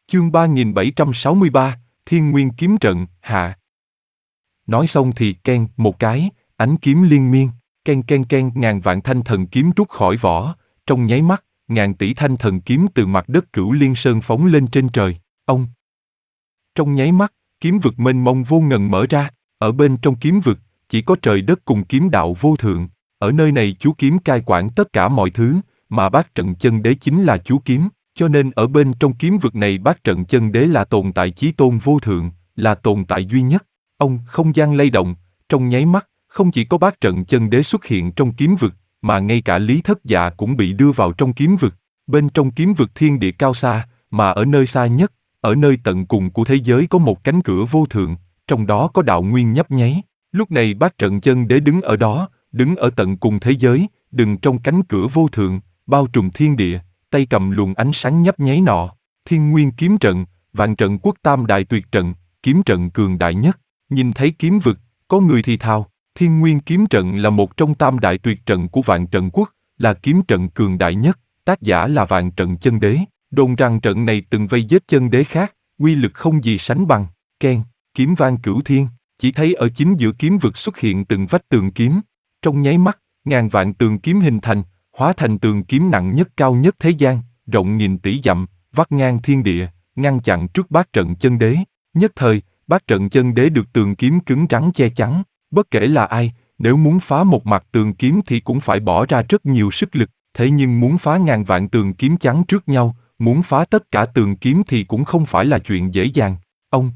Chương 3763, Thiên Nguyên Kiếm Trận, hạ. Nói xong thì keng một cái, ánh kiếm liên miên, keng, ngàn vạn thanh thần kiếm rút khỏi vỏ, trong nháy mắt, ngàn tỷ thanh thần kiếm từ mặt đất Cửu Liên Sơn phóng lên trên trời, ông. Trong nháy mắt, kiếm vực mênh mông vô ngần mở ra, ở bên trong kiếm vực, chỉ có trời đất cùng kiếm đạo vô thượng, ở nơi này chú kiếm cai quản tất cả mọi thứ, mà Bát Trận Chân Đế chính là chú kiếm. Cho nên ở bên trong kiếm vực này Bát Trận Chân Đế là tồn tại chí tôn vô thượng, là tồn tại duy nhất. Ông không gian lay động, trong nháy mắt, không chỉ có Bát Trận Chân Đế xuất hiện trong kiếm vực, mà ngay cả Lý Thất Dạ cũng bị đưa vào trong kiếm vực. Bên trong kiếm vực thiên địa cao xa, mà ở nơi xa nhất, ở nơi tận cùng của thế giới có một cánh cửa vô thượng, trong đó có đạo nguyên nhấp nháy. Lúc này Bát Trận Chân Đế đứng ở đó, đứng ở tận cùng thế giới, đứng trong cánh cửa vô thượng, bao trùm thiên địa. Tay cầm luồng ánh sáng nhấp nháy nọ, Thiên Nguyên Kiếm Trận, Vạn Trận Quốc Tam Đại Tuyệt Trận, kiếm trận cường đại nhất. Nhìn thấy kiếm vực, có người thì thào, Thiên Nguyên Kiếm Trận là một trong Tam Đại Tuyệt Trận của Vạn Trận Quốc, là kiếm trận cường đại nhất, tác giả là Vạn Trận Chân Đế. Đồn rằng trận này từng vây giết chân đế khác, uy lực không gì sánh bằng. Keng, kiếm vang cửu thiên, chỉ thấy ở chính giữa kiếm vực xuất hiện từng vách tường kiếm. Trong nháy mắt, ngàn vạn tường kiếm hình thành, hóa thành tường kiếm nặng nhất cao nhất thế gian, rộng nghìn tỷ dặm, vắt ngang thiên địa, ngăn chặn trước Bát Trận Chân Đế. Nhất thời, Bát Trận Chân Đế được tường kiếm cứng rắn che chắn, bất kể là ai, nếu muốn phá một mặt tường kiếm thì cũng phải bỏ ra rất nhiều sức lực, thế nhưng muốn phá ngàn vạn tường kiếm chắn trước nhau, muốn phá tất cả tường kiếm thì cũng không phải là chuyện dễ dàng. Ông.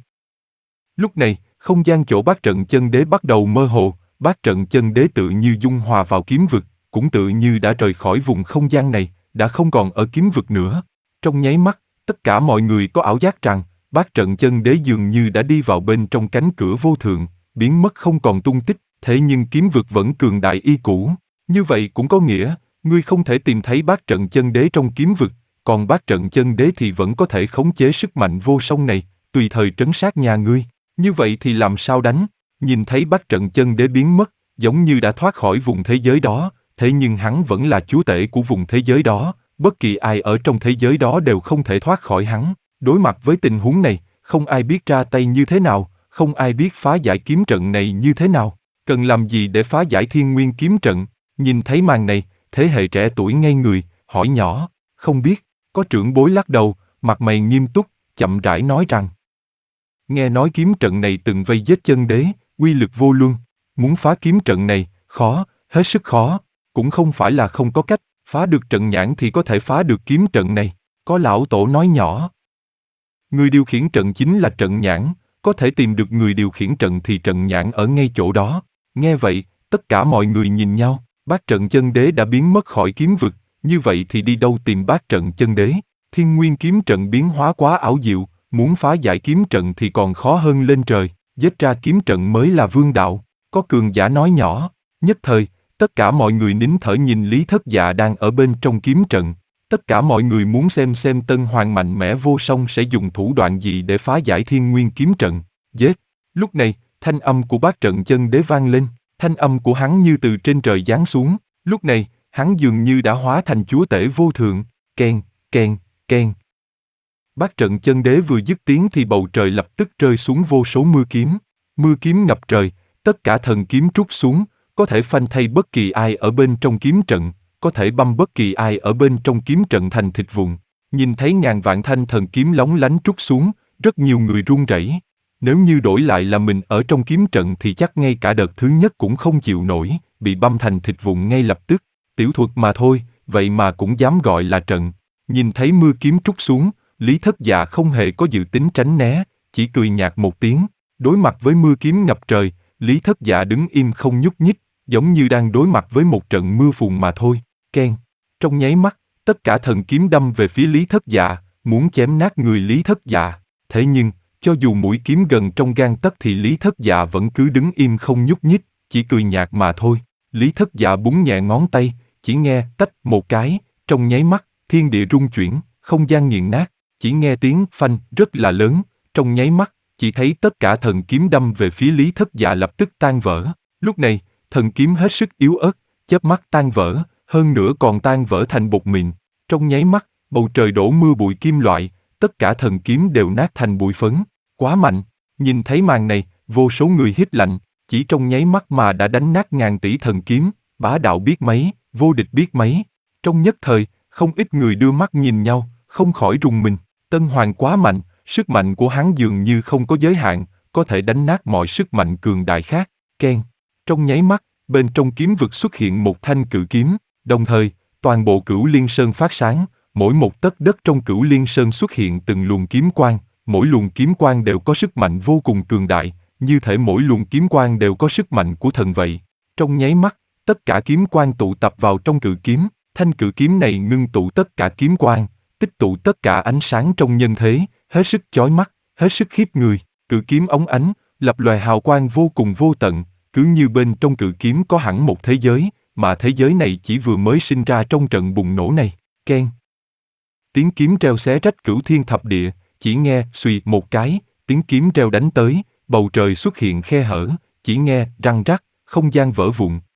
Lúc này, không gian chỗ Bát Trận Chân Đế bắt đầu mơ hồ, Bát Trận Chân Đế tự như dung hòa vào kiếm vực, cũng tự như đã rời khỏi vùng không gian này, đã không còn ở kiếm vực nữa. Trong nháy mắt, tất cả mọi người có ảo giác rằng, Bát Trận Chân Đế dường như đã đi vào bên trong cánh cửa vô thượng, biến mất không còn tung tích, thế nhưng kiếm vực vẫn cường đại y cũ. Như vậy cũng có nghĩa, ngươi không thể tìm thấy Bát Trận Chân Đế trong kiếm vực, còn Bát Trận Chân Đế thì vẫn có thể khống chế sức mạnh vô song này, tùy thời trấn sát nhà ngươi. Như vậy thì làm sao đánh? Nhìn thấy Bát Trận Chân Đế biến mất, giống như đã thoát khỏi vùng thế giới đó, thế nhưng hắn vẫn là chúa tể của vùng thế giới đó, bất kỳ ai ở trong thế giới đó đều không thể thoát khỏi hắn. Đối mặt với tình huống này, không ai biết ra tay như thế nào, không ai biết phá giải kiếm trận này như thế nào. Cần làm gì để phá giải Thiên Nguyên Kiếm Trận? Nhìn thấy màn này, thế hệ trẻ tuổi ngây người, hỏi nhỏ, không biết. Có trưởng bối lắc đầu, mặt mày nghiêm túc, chậm rãi nói rằng, nghe nói kiếm trận này từng vây giết chân đế, uy lực vô luân, muốn phá kiếm trận này, khó, hết sức khó. Cũng không phải là không có cách, phá được trận nhãn thì có thể phá được kiếm trận này. Có lão tổ nói nhỏ. Người điều khiển trận chính là trận nhãn, có thể tìm được người điều khiển trận thì trận nhãn ở ngay chỗ đó. Nghe vậy, tất cả mọi người nhìn nhau, Bát Trận Chân Đế đã biến mất khỏi kiếm vực, như vậy thì đi đâu tìm Bát Trận Chân Đế? Thiên Nguyên Kiếm Trận biến hóa quá ảo diệu, muốn phá giải kiếm trận thì còn khó hơn lên trời, giết ra kiếm trận mới là vương đạo. Có cường giả nói nhỏ, nhất thời, tất cả mọi người nín thở nhìn Lý Thất Dạ đang ở bên trong kiếm trận. Tất cả mọi người muốn xem Tân Hoàng mạnh mẽ vô song sẽ dùng thủ đoạn gì để phá giải Thiên Nguyên Kiếm Trận. Giết! Lúc này, thanh âm của Bát Trận Chân Đế vang lên, thanh âm của hắn như từ trên trời giáng xuống. Lúc này, hắn dường như đã hóa thành chúa tể vô thượng. Keng, keng, keng. Bát Trận Chân Đế vừa dứt tiếng thì bầu trời lập tức rơi xuống vô số mưa kiếm. Mưa kiếm ngập trời, tất cả thần kiếm trút xuống, có thể phanh thay bất kỳ ai ở bên trong kiếm trận, có thể băm bất kỳ ai ở bên trong kiếm trận thành thịt vụn. Nhìn thấy ngàn vạn thanh thần kiếm lóng lánh trút xuống, rất nhiều người run rẩy. Nếu như đổi lại là mình ở trong kiếm trận thì chắc ngay cả đợt thứ nhất cũng không chịu nổi, bị băm thành thịt vụn ngay lập tức. Tiểu thuật mà thôi, vậy mà cũng dám gọi là trận. Nhìn thấy mưa kiếm trút xuống, Lý Thất Dạ không hề có dự tính tránh né, chỉ cười nhạt một tiếng. Đối mặt với mưa kiếm ngập trời, Lý Thất Dạ đứng im không nhúc nhích, giống như đang đối mặt với một trận mưa phùn mà thôi. Keng. Trong nháy mắt, tất cả thần kiếm đâm về phía Lý Thất Dạ, muốn chém nát người Lý Thất Dạ. Thế nhưng, cho dù mũi kiếm gần trong gang tấc thì Lý Thất Dạ vẫn cứ đứng im không nhúc nhích, chỉ cười nhạt mà thôi. Lý Thất Dạ búng nhẹ ngón tay, chỉ nghe tách một cái, trong nháy mắt, thiên địa rung chuyển, không gian nghiền nát, chỉ nghe tiếng phanh rất là lớn, trong nháy mắt, chỉ thấy tất cả thần kiếm đâm về phía Lý Thất Dạ lập tức tan vỡ. Lúc này, thần kiếm hết sức yếu ớt, chớp mắt tan vỡ, hơn nữa còn tan vỡ thành bột mịn. Trong nháy mắt, bầu trời đổ mưa bụi kim loại, tất cả thần kiếm đều nát thành bụi phấn. Quá mạnh! Nhìn thấy màn này, vô số người hít lạnh, chỉ trong nháy mắt mà đã đánh nát ngàn tỷ thần kiếm, bá đạo biết mấy, vô địch biết mấy. Trong nhất thời, không ít người đưa mắt nhìn nhau, không khỏi rùng mình. Tân Hoàng quá mạnh, sức mạnh của hắn dường như không có giới hạn, có thể đánh nát mọi sức mạnh cường đại khác. Keng! Trong nháy mắt, bên trong kiếm vực xuất hiện một thanh cự kiếm, đồng thời, toàn bộ Cửu Liên Sơn phát sáng, mỗi một tấc đất trong Cửu Liên Sơn xuất hiện từng luồng kiếm quang, mỗi luồng kiếm quang đều có sức mạnh vô cùng cường đại, như thể mỗi luồng kiếm quang đều có sức mạnh của thần vậy. Trong nháy mắt, tất cả kiếm quang tụ tập vào trong cự kiếm, thanh cự kiếm này ngưng tụ tất cả kiếm quang, tích tụ tất cả ánh sáng trong nhân thế, hết sức chói mắt, hết sức khiếp người. Cự kiếm óng ánh, lập lòe hào quang vô cùng vô tận, cứ như bên trong cự kiếm có hẳn một thế giới, mà thế giới này chỉ vừa mới sinh ra trong trận bùng nổ này. Keng! Tiếng kiếm reo xé rách cửu thiên thập địa, chỉ nghe xùy một cái, tiếng kiếm reo đánh tới, bầu trời xuất hiện khe hở, chỉ nghe răng rắc, không gian vỡ vụn,